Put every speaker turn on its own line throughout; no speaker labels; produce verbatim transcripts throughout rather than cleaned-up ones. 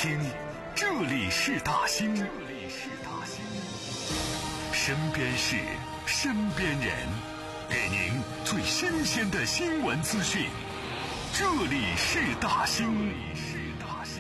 听，这里是大兴，这里是大兴，身边事，身边人，给您最新鲜的新闻资讯。这里是大兴，这里是大兴。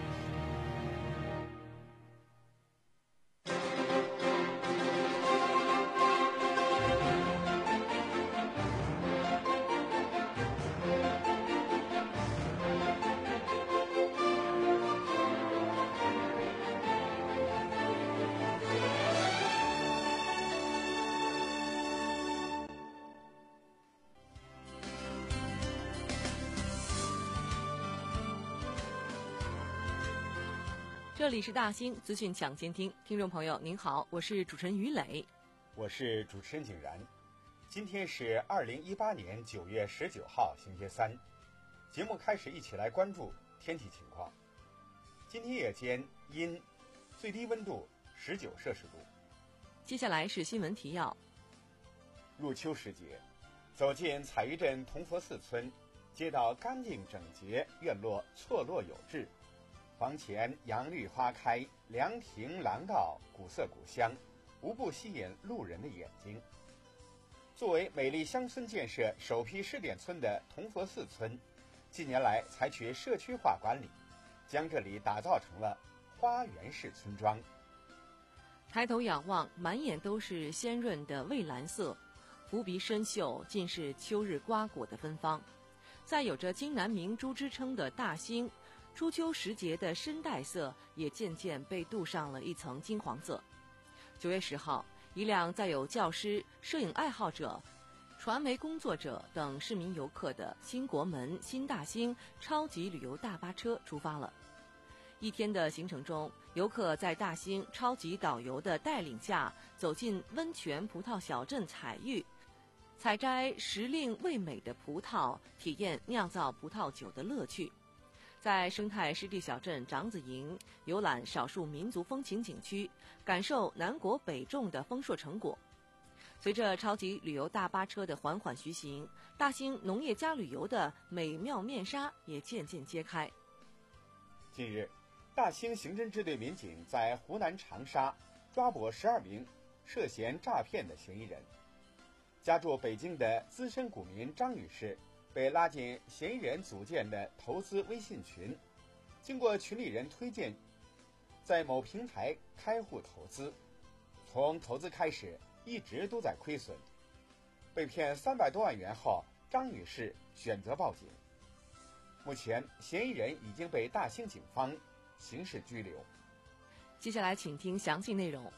这里是大兴资讯抢先听，听众朋友您好，我是主持人于磊，
我是主持人景然。今天是二零一八年九月十九号，星期三。节目开始，一起来关注天气情况。今天夜间阴，最低温度十九摄氏度。
接下来是新闻提要。
入秋时节，走进彩玉镇同佛寺村，街道干净整洁，院落错落有致。房前杨绿花开，凉亭廊道古色古香，无不吸引路人的眼睛。作为美丽乡村建设首批试点村的同佛寺村，近年来采取社区化管理，将这里打造成了花园式村庄。
抬头仰望，满眼都是鲜润的蔚蓝色，浮鼻深嗅，尽是秋日瓜果的芬芳。在有着金南明珠之称的大兴，初秋时节的深黛色也渐渐被镀上了一层金黄色。九月十号，一辆载有教师、摄影爱好者、传媒工作者等市民游客的新国门新大兴超级旅游大巴车出发了。一天的行程中，游客在大兴超级导游的带领下，走进温泉葡萄小镇采玉，采摘时令味美的葡萄，体验酿造葡萄酒的乐趣。在生态湿地小镇长子营游览少数民族风情景区，感受南国北种的丰硕成果。随着超级旅游大巴车的缓缓徐行，大兴农业加旅游的美妙面纱也渐渐揭开。
近日，大兴刑侦支队民警在湖南长沙抓捕十二名涉嫌诈骗的嫌疑人。家住北京的资深股民张女士被拉进嫌疑人组建的投资微信群，经过群里人推荐，在某平台开户投资，从投资开始一直都在亏损。被骗三百多万元后，张女士选择报警。目前嫌疑人已经被大兴警方刑事拘留。
接下来请听详细内容。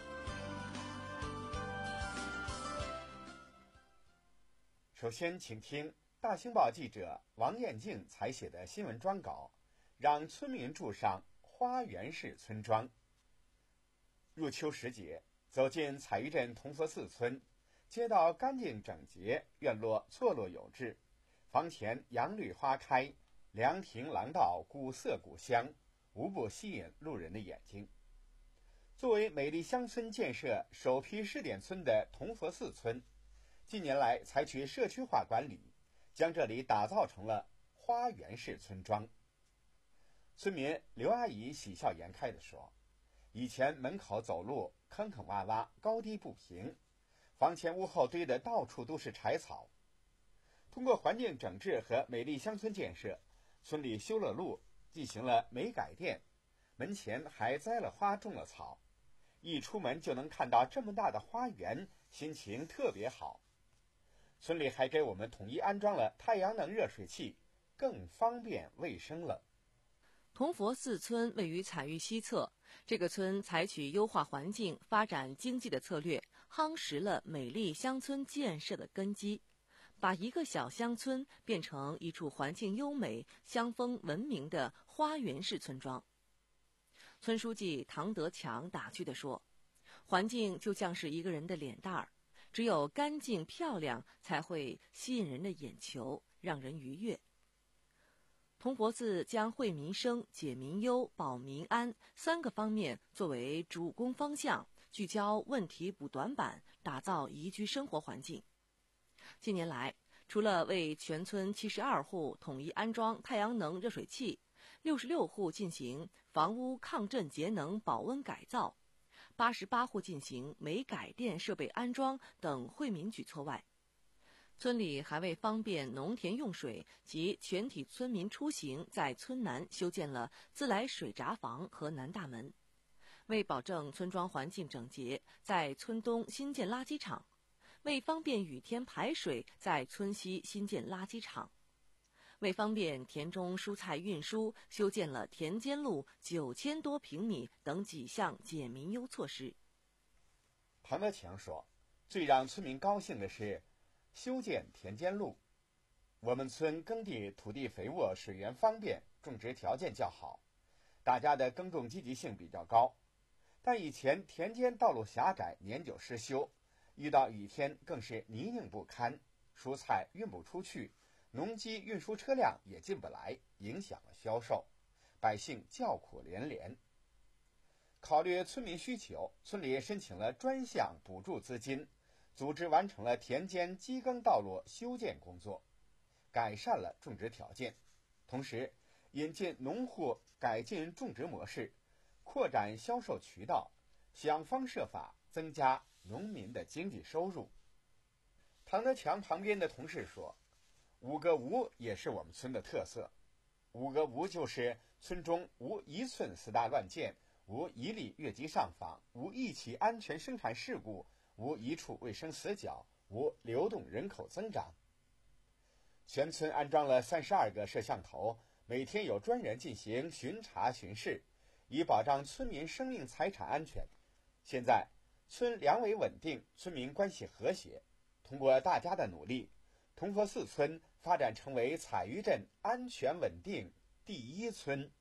首先请听大兴报记者王艳静采写的新闻专稿，让村民住上花园式村庄。入秋时节，走进彩玉镇同佛寺村，街道干净整洁，院落错落有致，房前杨绿花开，凉亭廊道古色古香，无不吸引路人的眼睛。作为美丽乡村建设首批试点村的同佛寺村，近年来采取社区化管理，将这里打造成了花园式村庄。村民刘阿姨喜笑颜开地说，以前门口走路坑坑洼洼，高低不平，房前屋后堆的到处都是柴草。通过环境整治和美丽乡村建设，村里修了路，进行了煤改电，门前还栽了花，种了草，一出门就能看到这么大的花园，心情特别好。村里还给我们统一安装了太阳能热水器，更方便卫生了。
同佛寺村位于采玉西侧，这个村采取优化环境、发展经济的策略，夯实了美丽乡村建设的根基，把一个小乡村变成一处环境优美、乡风文明的花园式村庄。村书记唐德强打趣地说，环境就像是一个人的脸蛋儿，只有干净漂亮，才会吸引人的眼球，让人愉悦。同佛寺将惠民生、解民忧、保民安三个方面作为主攻方向，聚焦问题补短板，打造宜居生活环境。近年来，除了为全村七十二户统一安装太阳能热水器， 六十六户进行房屋抗震节能保温改造，八十八户进行煤改电设备安装等惠民举措外，村里还为方便农田用水及全体村民出行，在村南修建了自来水闸房和南大门。为保证村庄环境整洁，在村东新建垃圾场；为方便雨天排水，在村西新建垃圾场；为方便田中蔬菜运输，修建了田间路九千多平米等几项简民优措施。
唐德强说，最让村民高兴的是修建田间路。我们村耕地土地肥沃，水源方便，种植条件较好，大家的耕种积极性比较高。但以前田间道路狭窄，年久失修，遇到雨天更是泥泞不堪，蔬菜运不出去，农机运输车辆也进不来，影响了销售，百姓叫苦连连。考虑村民需求，村里申请了专项补助资金，组织完成了田间机耕道路修建工作，改善了种植条件，同时引进农户改进种植模式，扩展销售渠道，想方设法增加农民的经济收入。唐德强旁边的同事说，五个无也是我们村的特色。五个无就是村中无一寸私大乱建，无一例越级上访，无一起安全生产事故，无一处卫生死角，无流动人口增长。全村安装了三十二个摄像头，每天有专人进行巡查巡视，以保障村民生命财产安全。现在村粮维稳定，村民关系和谐。通过大家的努力，铜佛寺村发展成为采鱼镇安全稳定第一村。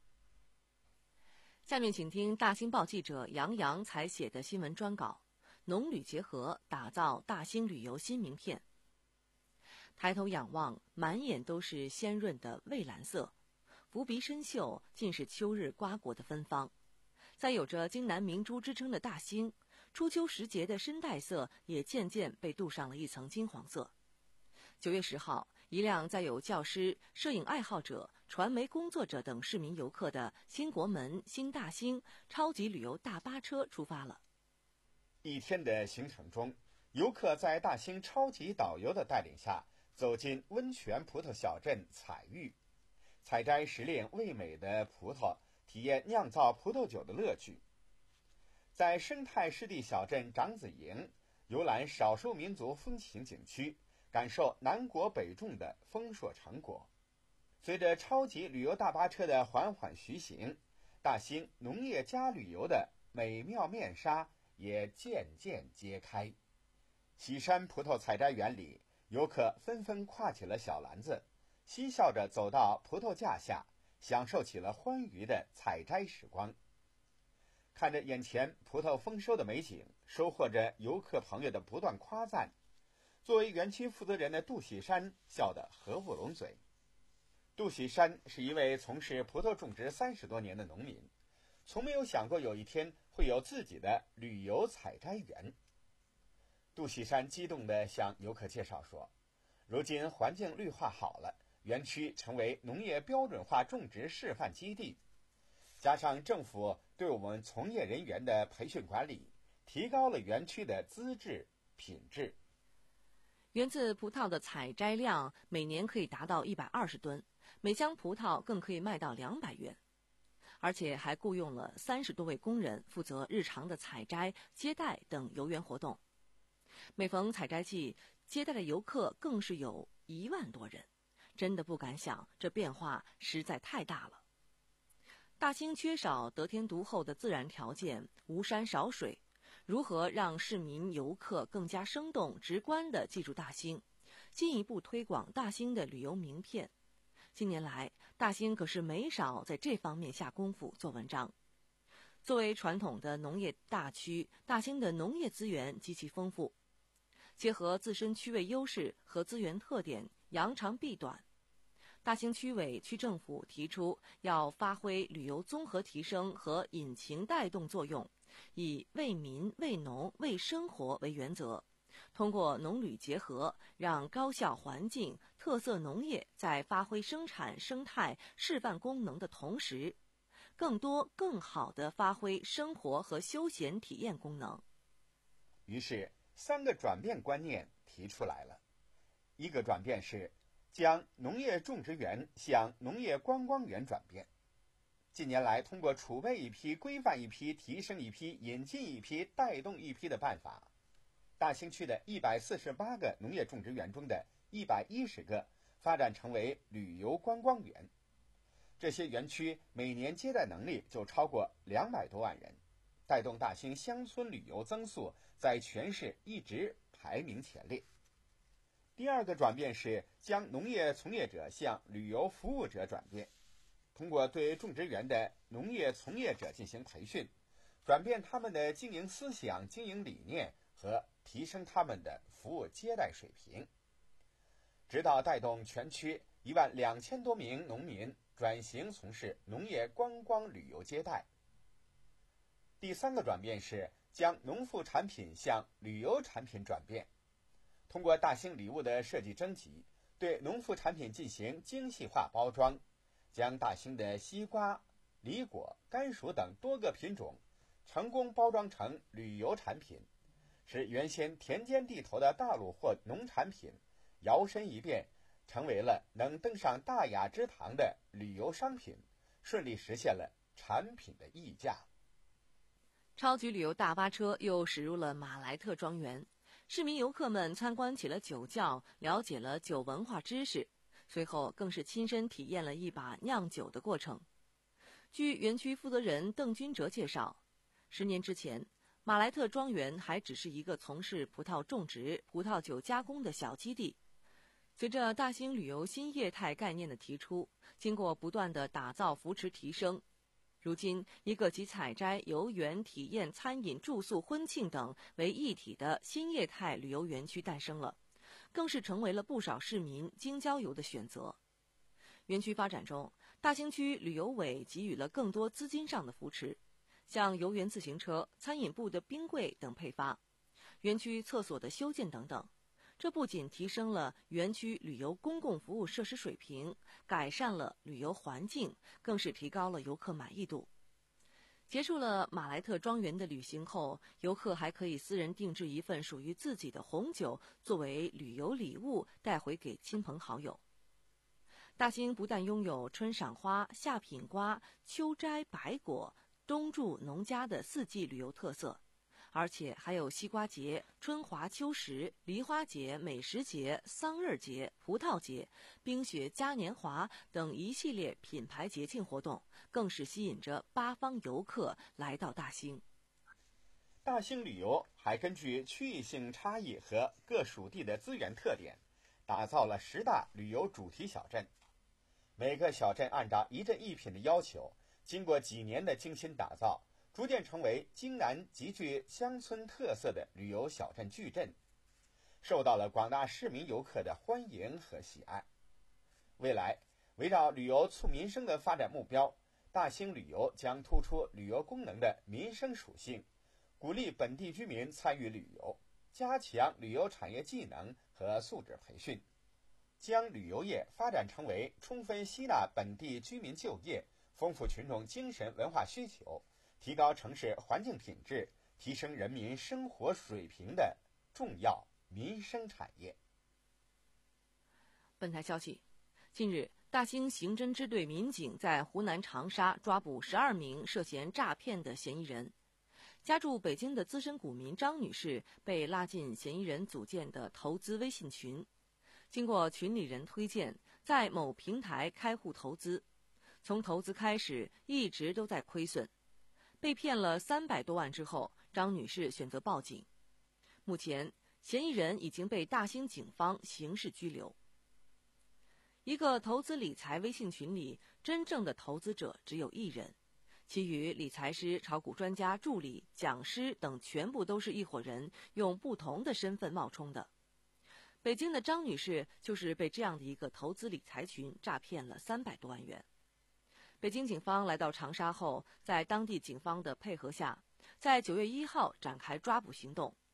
下面请听大兴报记者杨洋采写的新闻专稿，农旅结合，打造大兴旅游新名片。抬头仰望，满眼都是鲜润的蔚蓝色，浮鼻深嗅，尽是秋日瓜果的芬芳。在有着京南明珠之称的大兴，初秋时节的深黛色也渐渐被镀上了一层金黄色。九月十号，一辆载有教师、摄影爱好者、传媒工作者等市民游客的新国门新大兴超级旅游大巴车出发了。
一天的行程中，游客在大兴超级导游的带领下，走进温泉葡萄小镇采玉，采摘时令味美的葡萄，体验酿造葡萄酒的乐趣。在生态湿地小镇长子营，游览少数民族风情景区，感受南国北种的丰硕成果。随着超级旅游大巴车的缓缓徐行，大兴农业加旅游的美妙面纱也渐渐揭开。喜山葡萄采摘园里，游客纷纷挎起了小篮子，嬉笑着走到葡萄架下，享受起了欢愉的采摘时光。看着眼前葡萄丰收的美景，收获着游客朋友的不断夸赞，作为园区负责人的杜喜山笑得合不拢嘴。杜喜山是一位从事葡萄种植三十多年的农民，从没有想过有一天会有自己的旅游采摘园。杜喜山激动地向游客介绍说，如今环境绿化好了，园区成为农业标准化种植示范基地，加上政府对我们从业人员的培训管理，提高了园区的资质品质。
园子葡萄的采摘量每年可以达到一百二十吨，每箱葡萄更可以卖到两百元，而且还雇佣了三十多位工人负责日常的采摘、接待等游园活动。每逢采摘季，接待的游客更是有一万多人，真的不敢想，这变化实在太大了。大兴缺少得天独厚的自然条件，无山少水，如何让市民游客更加生动直观地记住大兴，进一步推广大兴的旅游名片？近年来，大兴可是没少在这方面下功夫做文章。作为传统的农业大区，大兴的农业资源极其丰富，结合自身区位优势和资源特点，扬长避短。大兴区委区政府提出要发挥旅游综合提升和引擎带动作用，以为民、为农、为生活为原则， 通过农旅结合，让高效环境特色农业在发挥生产生态示范功能的同时，更多更好地发挥生活和休闲体验功能。
于是三个转变观念提出来了。一个转变是将农业种植园向农业观光园转变。近年来，通过储备一批、规范一批、提升一批、引进一批、带动一批的办法，大兴区的一百四十八个农业种植园中的一百一十个发展成为旅游观光园。这些园区每年接待能力就超过两百多万人，带动大兴乡村旅游增速在全市一直排名前列。第二个转变是将农业从业者向旅游服务者转变，通过对种植园的农业从业者进行培训，转变他们的经营思想、经营理念和提升他们的服务接待水平，直到带动全区一万两千多名农民转型从事农业观光旅游接待。第三个转变是将农副产品向旅游产品转变，通过大兴礼物的设计征集，对农副产品进行精细化包装，将大兴的西瓜、梨果、甘薯等多个品种成功包装成旅游产品，使原先田间地头的大陆货农产品摇身一变，成为了能登上大雅之堂的旅游商品，顺利实现了产品的溢价。
超级旅游大巴车又驶入了马来特庄园，市民游客们参观起了酒窖，了解了酒文化知识，随后更是亲身体验了一把酿酒的过程。据园区负责人邓君哲介绍，十年之前，马来特庄园还只是一个从事葡萄种植、葡萄酒加工的小基地。随着大兴旅游新业态概念的提出，经过不断的打造、扶持、提升，如今一个集采摘、游园、体验、餐饮、住宿、婚庆等为一体的新业态旅游园区诞生了，更是成为了不少市民京郊游的选择。园区发展中，大兴区旅游委给予了更多资金上的扶持，像游园自行车、餐饮部的冰柜等配发，园区厕所的修建等等。这不仅提升了园区旅游公共服务设施水平，改善了旅游环境，更是提高了游客满意度。结束了马来特庄园的旅行后，游客还可以私人定制一份属于自己的红酒，作为旅游礼物带回给亲朋好友。大兴不但拥有春赏花、夏品瓜、秋摘白果、冬住农家的四季旅游特色，而且还有西瓜节、春华秋实、梨花节、美食节、桑葚节、葡萄节、冰雪嘉年华等一系列品牌节庆活动，更是吸引着八方游客来到大兴。
大兴旅游还根据区域性差异和各属地的资源特点，打造了十大旅游主题小镇。每个小镇按照一镇一品的要求，经过几年的精心打造，逐渐成为京南极具乡村特色的旅游小镇矩阵，受到了广大市民游客的欢迎和喜爱。未来，围绕旅游促民生的发展目标，大兴旅游将突出旅游功能的民生属性，鼓励本地居民参与旅游，加强旅游产业技能和素质培训，将旅游业发展成为充分吸纳本地居民就业、丰富群众精神文化需求、提高城市环境品质、提升人民生活水平的重要民生产业。
本台消息，近日，大兴刑侦支队民警在湖南长沙抓捕十二名涉嫌诈骗的嫌疑人。家住北京的资深股民张女士被拉进嫌疑人组建的投资微信群，经过群里人推荐，在某平台开户投资，从投资开始一直都在亏损。被骗了三百多万之后，张女士选择报警。目前，嫌疑人已经被大兴警方刑事拘留。一个投资理财微信群里，真正的投资者只有一人，其余理财师、炒股专家、助理、讲师等全部都是一伙人，用不同的身份冒充的。北京的张女士就是被这样的一个投资理财群诈骗了三百多万元。北京警方来到长沙后，在当地警方的配合下，在九月一号展开抓捕行动。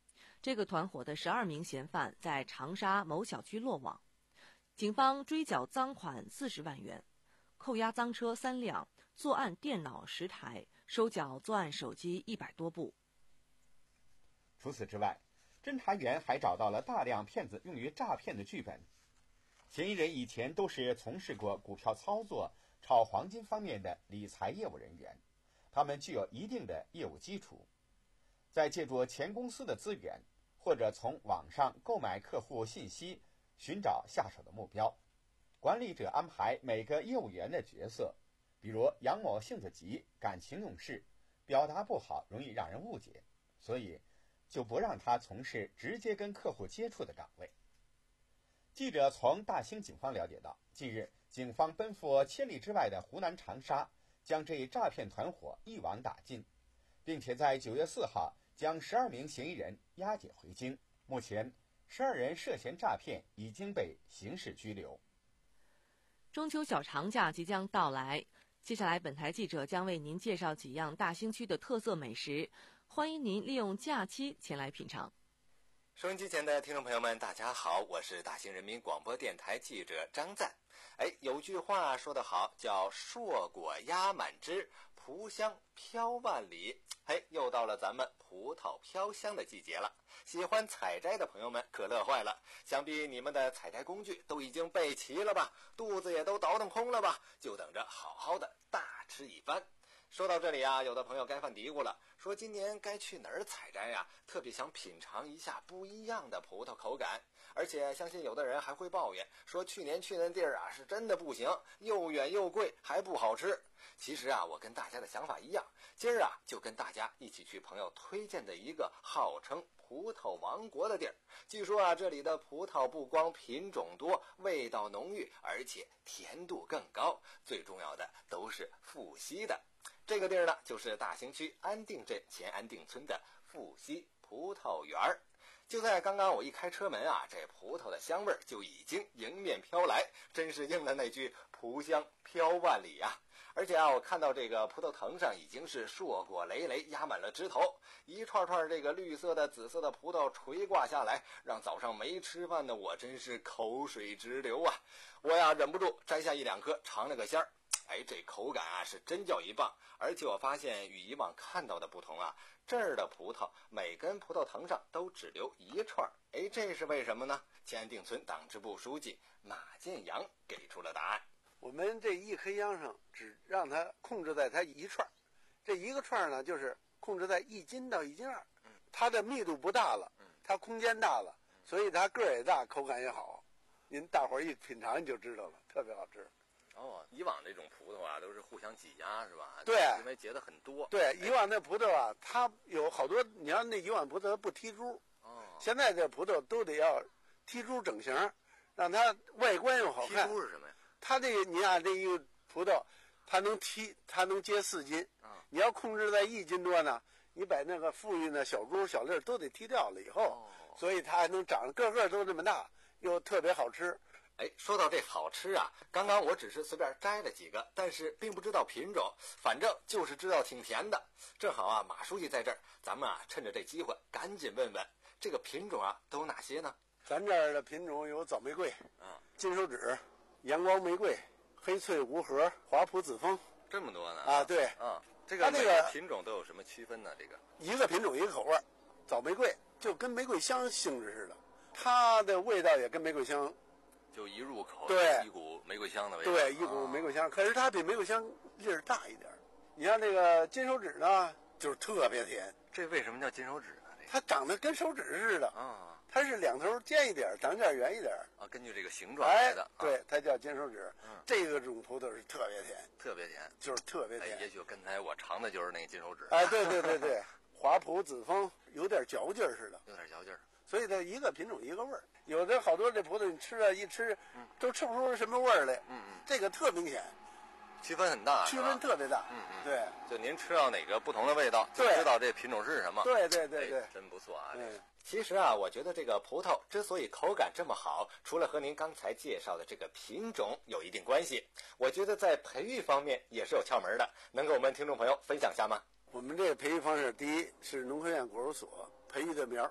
这个团伙的十二名嫌犯在长沙某小区落网，警方追缴赃款四十万元，扣押赃车三辆，作案电脑十台，收缴作案手机一百多部。
除此之外，侦查员还找到了大量骗子用于诈骗的剧本。嫌疑人以前都是从事过股票操作、炒黄金方面的理财业务人员，他们具有一定的业务基础。在借助前公司的资源，或者从网上购买客户信息，寻找下手的目标。管理者安排每个业务员的角色，比如杨某性子急、感情用事，表达不好，容易让人误解，所以就不让他从事直接跟客户接触的岗位。记者从大兴警方了解到，近日警方奔赴千里之外的湖南长沙，将这一诈骗团伙一网打尽，并且在九月四号将十二名嫌疑人押解回京。目前十二人涉嫌诈骗已经被刑事拘留。
中秋小长假即将到来，接下来本台记者将为您介绍几样大兴区的特色美食，欢迎您利用假期前来品尝。
收音机前的听众朋友们，大家好，我是大兴人民广播电台记者张赞。哎，有句话说得好，叫硕果压满枝，蒲香飘万里。嘿，又到了咱们葡萄飘香的季节了，喜欢采摘的朋友们可乐坏了，想必你们的采摘工具都已经备齐了吧，肚子也都倒腾空了吧，就等着好好的大吃一番。说到这里啊，有的朋友该犯嘀咕了，说今年该去哪儿采摘呀？特别想品尝一下不一样的葡萄口感，而且相信有的人还会抱怨，说去年去那地儿啊是真的不行，又远又贵，还不好吃。其实啊，我跟大家的想法一样，今儿啊就跟大家一起去朋友推荐的一个号称葡萄王国的地儿。据说啊，这里的葡萄不光品种多，味道浓郁，而且甜度更高，最重要的都是富硒的。这个地儿呢，就是大兴区安定镇前安定村的富硒葡萄园儿。就在刚刚我一开车门啊，这葡萄的香味就已经迎面飘来，真是应了那句蒲香飘万里啊。而且啊，我看到这个葡萄藤上已经是硕果累累，压满了枝头，一串串这个绿色的、紫色的葡萄垂挂下来，让早上没吃饭的我真是口水直流啊！我呀忍不住摘下一两颗尝了个鲜儿。哎，这口感啊是真叫一棒，而且我发现与以往看到的不同啊，这儿的葡萄每根葡萄藤上都只留一串，哎，这是为什么呢？前安定村党支部书记马建阳给出了答案。
我们这一颗秧上只让它控制在它一串，这一个串呢就是控制在一斤到一斤二，它的密度不大了，它空间大了，所以它个儿也大，口感也好。您大伙儿一品尝你就知道了，特别好吃。
哦，以往这种葡萄啊都是互相挤压是吧？
对，
因为结的很多。
对，以往那葡萄啊，它有好多，你要那以往葡萄它不剔珠，
哦，
现在这葡萄都得要剔珠整形，让它外观又好看。
剔珠是什么呀？
它这个你看这一个葡萄，它能剔，它能结四斤。
啊，
你要控制在一斤多呢，你把那个富裕的小珠小粒都得剔掉了以后，
哦，
所以它还能长个个都这么大，又特别好吃。
哎，说到这好吃啊，刚刚我只是随便摘了几个，但是并不知道品种，反正就是知道挺甜的。正好啊，马书记在这儿，咱们啊趁着这机会赶紧问问这个品种啊都有哪些呢？
咱这儿的品种有枣玫瑰、
啊，
金手指、阳光玫瑰、黑翠无核、华普紫枫，
这么多呢？
啊，对，
啊，这个
它这个
每个品种都有什么区分呢？这个
一个品种一个口味，枣玫瑰就跟玫瑰香性质似的，它的味道也跟玫瑰香。
就一入口，
对，
一股玫瑰香的味道，
对，一股玫瑰香。可是它比玫瑰香粒儿大一点。你像这个金手指呢，就是特别甜。
这为什么叫金手指呢？这
它长得跟手指似的
啊，
它是两头尖一点，长点圆一点
啊，根据这个形状来的。
哎，对，它叫金手指。
嗯，
这个种葡萄是特别甜，
特别甜，
就是特别甜。
哎，也许刚才我尝的就是那个金手指。
哎，对对对对，华普紫枫有点嚼劲儿似的，
有点嚼劲儿。
所以它一个品种一个味儿。有的好多这葡萄你吃啊一吃，都吃不出什么味儿来。
嗯嗯，
这个特明显，
区分很大，
区分特别大。
嗯嗯，
对，
就您吃到哪个不同的味道，就
对
知道这品种是什么。
对对对对，
哎，真不错啊。
嗯，
其实啊，我觉得这个葡萄之所以口感这么好，除了和您刚才介绍的这个品种有一定关系，我觉得在培育方面也是有窍门的，能给我们听众朋友分享一下吗？
我们这个培育方式，第一是农科院果蔬所培育的苗，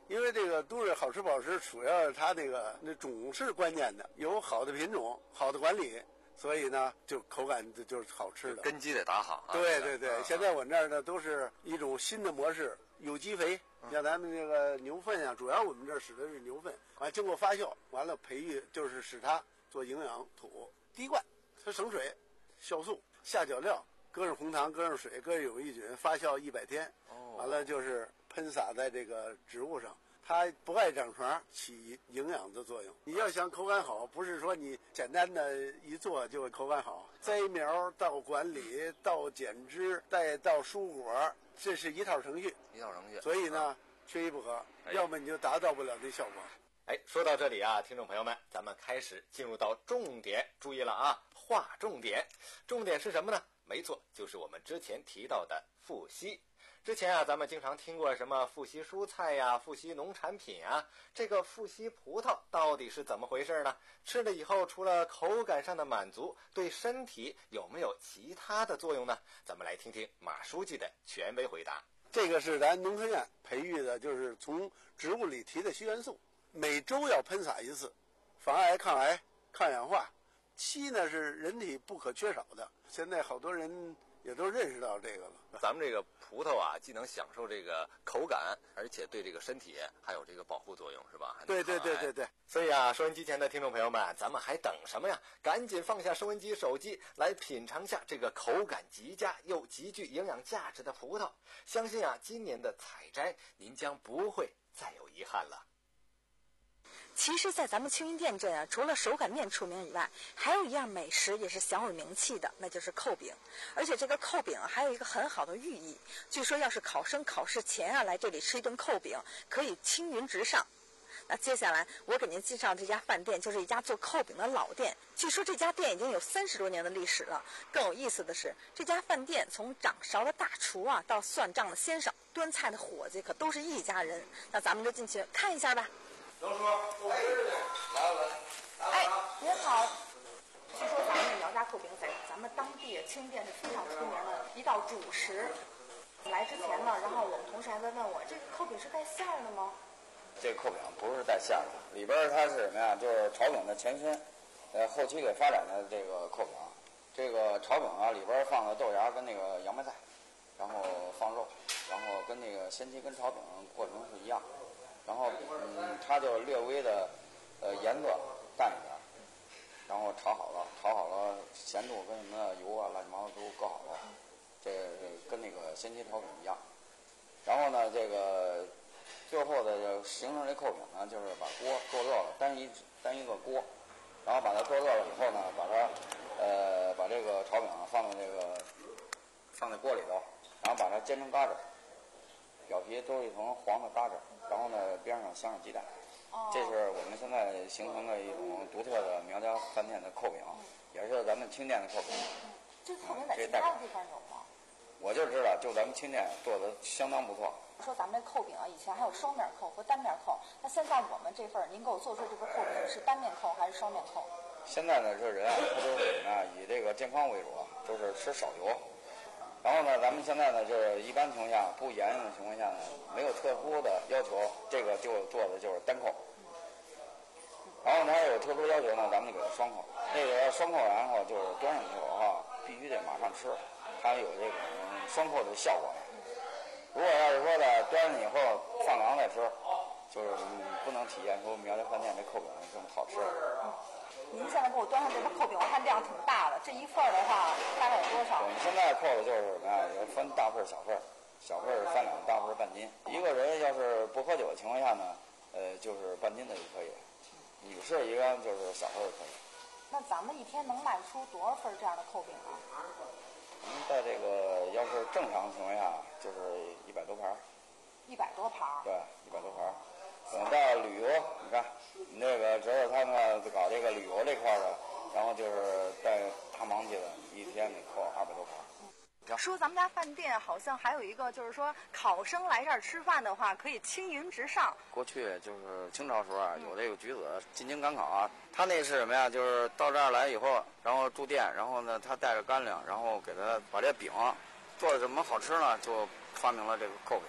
因为这个都市好吃不好吃，主要是它那个那种是关键的，有好的品种，好的管理，所以呢，就口感就是好吃的。
根基得打好啊。
对对对，
啊、
现在我这儿呢都是一种新的模式，有机肥，像咱们这个牛粪啊，主要我们这儿使的是牛粪，完经过发酵，完了培育就是使它做营养土，滴灌，它省水，酵素，下脚料，搁上红糖，搁上水，搁上有益菌，发酵一百天，完了就是喷洒在这个植物上。它不爱长虫，起营养的作用。你要想口感好，不是说你简单的一做就口感好。栽苗到管理到剪枝再到蔬果，这是一套程序。
一套程序。
所以呢，缺一不可，
哎、
要么你就达到不了这效果。
哎，说到这里啊，听众朋友们，咱们开始进入到重点，注意了啊，划重点。重点是什么呢？没错，就是我们之前提到的富硒。之前啊，咱们经常听过什么富硒蔬菜呀、富硒农产品啊，这个富硒葡萄到底是怎么回事呢？吃了以后，除了口感上的满足，对身体有没有其他的作用呢？咱们来听听马书记的权威回答。
这个是咱农科院培育的，就是从植物里提的硒元素，每周要喷洒一次，防癌、抗癌、抗氧化。硒呢是人体不可缺少的，现在好多人也都认识到这个了。
咱们这个葡萄啊，既能享受这个口感，而且对这个身体还有这个保护作用，是吧？
对对对对对。
所以啊，收音机前的听众朋友们，咱们还等什么呀？赶紧放下收音机、手机，来品尝下这个口感极佳又极具营养价值的葡萄。相信啊，今年的采摘您将不会再有遗憾了。
其实在咱们青云店镇啊，除了手擀面出名以外，还有一样美食也是享有名气的，那就是扣饼。而且这个扣饼还有一个很好的寓意，据说要是考生考试前啊来这里吃一顿扣饼，可以青云直上。那接下来我给您介绍这家饭店，就是一家做扣饼的老店。据说这家店已经有三十多年的历史了。更有意思的是，这家饭店从掌勺的大厨啊，到算账的先生，端菜的伙计，可都是一家人。那咱们就进去看一下吧。
刘叔，哎，来了来，
哎，您好。据说咱们这苗家扣饼在咱们当地青云店是非常出名的一道主食。来之前呢，然后我们同事还在问我，这个扣饼是带馅儿的吗？
这个扣饼不是带馅儿的，里边它是什么呀？就是炒饼的前身，呃，后期给发展的这个扣饼。这个炒饼啊，里边放了豆芽跟那个洋白菜，然后放肉，然后跟那个先期跟炒饼过程是一样。然后嗯，它就略微的呃颜色淡一点，然后炒好了，炒好了咸度跟什么油啊乱七八糟都搁好了，这跟那个先期炒饼一样。然后呢，这个最后的形成这扣饼呢，就是把锅做热了，单一单一个锅，然后把它做热了以后呢，把它呃把这个炒饼放在这个放在锅里头，然后把它煎成嘎子，表皮都是一层黄的嘎子。然后呢，边上镶上鸡蛋，这是我们现在形成的一种独特的苗家饭店的扣饼，也是咱们青店的扣饼。
这扣饼在其他地方有吗？
我就知道，就咱们青店做的相当不错。
说咱们这扣饼啊，以前还有双面扣和单面扣，那现在我们这份您给我做出这份扣饼是单面扣还是双面扣？
现在呢，这人啊，他都是啊以这个健康为主，都是吃少油。然后呢，咱们现在呢，就是一般情况下不严重的情况下呢，没有特殊的要求，这个就做的就是单扣。然后呢，有特殊要求呢，咱们就给它双扣。那个双扣然后就是端上去以后啊，必须得马上吃，它有这个双扣的效果。如果要是说的端上以后放凉再吃，就是不能体现出苗家饭店这扣饼这么好吃。
您现在给我端上这个扣饼，我看量挺大的，这一份的话大概有多少？
我们现在扣的就是什么呀？有分大份、小份，小份三两，大份半斤。一个人要是不喝酒的情况下呢，呃，就是半斤的就可以。女士一般就是小份可以。
那咱们一天能卖出多少份这样的扣饼啊？
我们在这个要是正常情况下，就是一百多盘。
一百多盘？
对，一百多盘。等到旅游，你看，你那个只有他们搞这个旅游这块的，然后就是带大忙去的，一天得扣二百多盘。
说咱们家饭店好像还有一个，就是说考生来这儿吃饭的话，可以青云直上。
过去就是清朝时候啊，有这个举子进京赶考啊，他那是什么呀？就是到这儿来以后，然后住店，然后呢，他带着干粮，然后给他把这饼做的怎么好吃呢？就发明了这个扣饼了。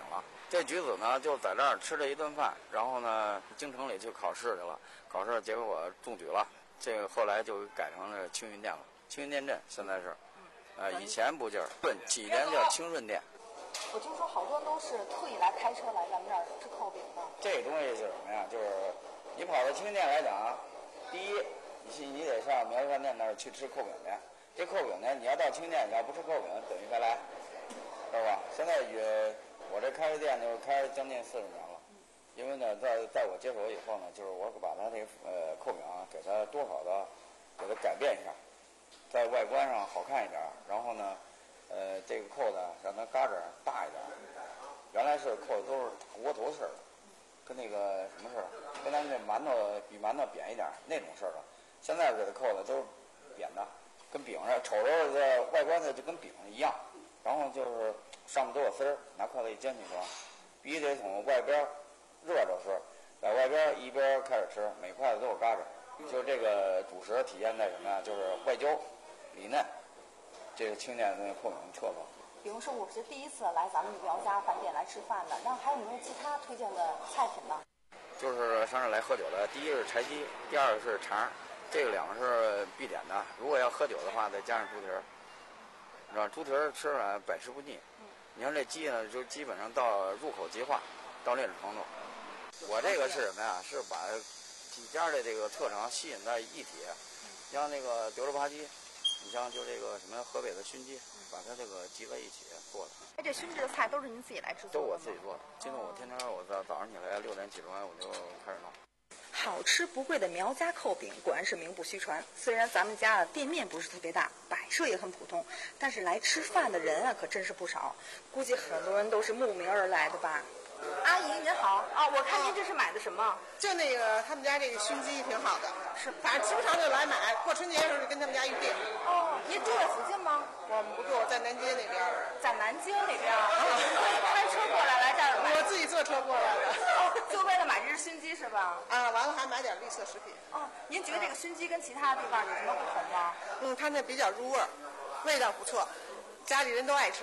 这举子呢就在这儿吃了一顿饭，然后呢京城里去考试去了，考试结果中举了，这个后来就改成了青云店了，青云店镇现在是，呃以前不就是润起点叫清润店。
我听说好多都是特意来开车来咱们这儿吃扣饼的。
这个东西是什么呀？就是你跑到青云店来讲，第一，你你得上苗家饭店那儿去吃扣饼去。这扣饼呢，你要到青云店，你要不吃扣饼，等于白来，知道吧？现在也我这开的店就是开将近四十年了，因为呢，在在我接手以后呢，就是我把它这个呃扣饼啊，给它多少的给它改变一下，在外观上好看一点，然后呢。呃，这个扣子让它嘎子大一点，原来是扣子都是大窝头似的，跟那个什么似的，跟咱这馒头比馒头扁一点那种似的。现在这个扣子都是扁的，跟饼似的，瞅着这外观呢就跟饼一样，然后就是上面都有丝儿，拿筷子一煎就行。必须得从外边热着吃，在外边一边开始吃，每筷子都有嘎子。就这个主食体现在什么呀？就是外焦里嫩。这个青店的那扣饼特色。
比如说，我是第一次来咱们苗家饭店来吃饭的，那还有没有其他推荐的菜品呢？
就是上这来喝酒的，第一个是柴鸡，第二个是肠，这个两个是必点的。如果要喝酒的话，再加上猪蹄儿，你知道猪蹄儿吃了百吃不腻。嗯、你看这鸡呢，就基本上到入口即化，到那种程度。我这个是什么呀？是把几家的这个特长吸引在一体，像那个丢了扒鸡。你像就这个什么河北的熏鸡，把它这个集在一起做的。
哎，这熏制的菜都是您自己来制作的？
都我自己做的。现在我天天我早早上起来六点起床我就开始弄。
好吃不贵的苗家扣饼果然是名不虚传。虽然咱们家的店面不是特别大，摆设也很普通，但是来吃饭的人啊可真是不少。估计很多人都是慕名而来的吧。阿姨您好啊，我看您这是买的什么？
就那个他们家这个熏鸡挺好的，是反正时不常就来买，过春节的时候就跟他们家预定。
哦，您住在附近吗？
我们不住，在南京那边。
在南京那边啊？开车过来来这儿买？
我自己坐车过来的。
哦，就为了买这只熏鸡是吧？
啊，完了还买点绿色食品。
哦，您觉得这个熏鸡跟其他地方有什么不同吗？
嗯，它那比较入味儿，味道不错，家里人都爱吃。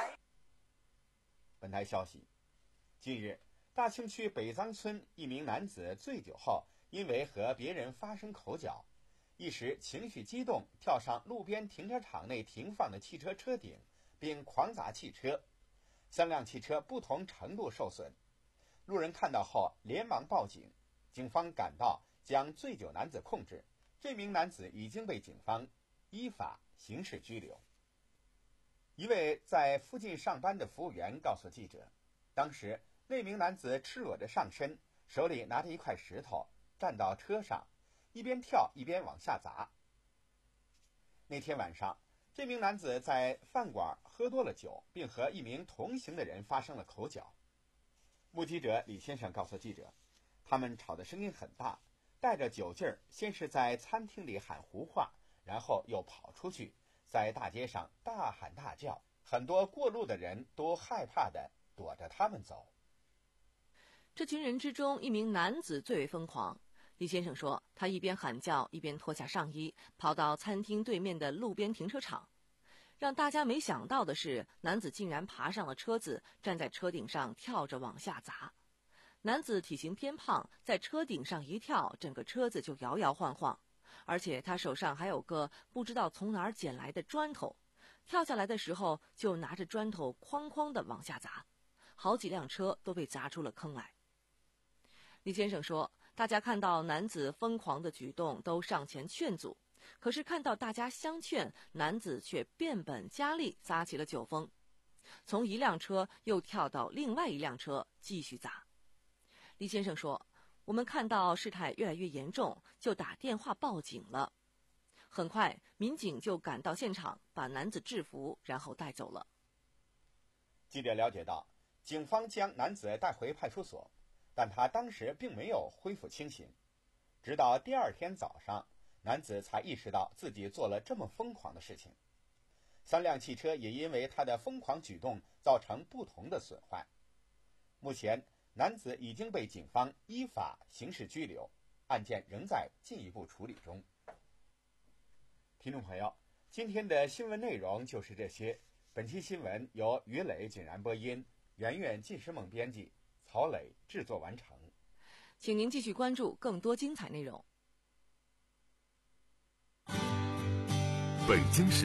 本台消息。近日，大兴区北藏村一名男子醉酒后，因为和别人发生口角，一时情绪激动，跳上路边停车场内停放的汽车车顶，并狂砸汽车，三辆汽车不同程度受损。路人看到后连忙报警，警方赶到将醉酒男子控制，这名男子已经被警方依法刑事拘留。一位在附近上班的服务员告诉记者，当时那名男子赤裸着上身，手里拿着一块石头，站到车上，一边跳一边往下砸。那天晚上，这名男子在饭馆喝多了酒，并和一名同行的人发生了口角。目击者李先生告诉记者，他们吵的声音很大，带着酒劲儿，先是在餐厅里喊胡话，然后又跑出去，在大街上大喊大叫，很多过路的人都害怕地躲着他们走。
这群人之中，一名男子最为疯狂。李先生说，他一边喊叫，一边脱下上衣，跑到餐厅对面的路边停车场。让大家没想到的是，男子竟然爬上了车子，站在车顶上跳着往下砸。男子体型偏胖，在车顶上一跳，整个车子就摇摇晃晃，而且他手上还有个不知道从哪儿捡来的砖头，跳下来的时候就拿着砖头哐哐地往下砸，好几辆车都被砸出了坑来。李先生说，大家看到男子疯狂的举动都上前劝阻，可是看到大家相劝，男子却变本加厉撒起了酒疯，从一辆车又跳到另外一辆车继续砸。李先生说，我们看到事态越来越严重，就打电话报警了。很快民警就赶到现场，把男子制服，然后带走了。
记者了解到，警方将男子带回派出所，但他当时并没有恢复清醒，直到第二天早上，男子才意识到自己做了这么疯狂的事情。三辆汽车也因为他的疯狂举动造成不同的损坏。目前，男子已经被警方依法刑事拘留，案件仍在进一步处理中。听众朋友，今天的新闻内容就是这些。本期新闻由于磊、景然播音， 圆圆纪实梦编辑，曹磊制作完成。
请您继续关注更多精彩内容。
北京市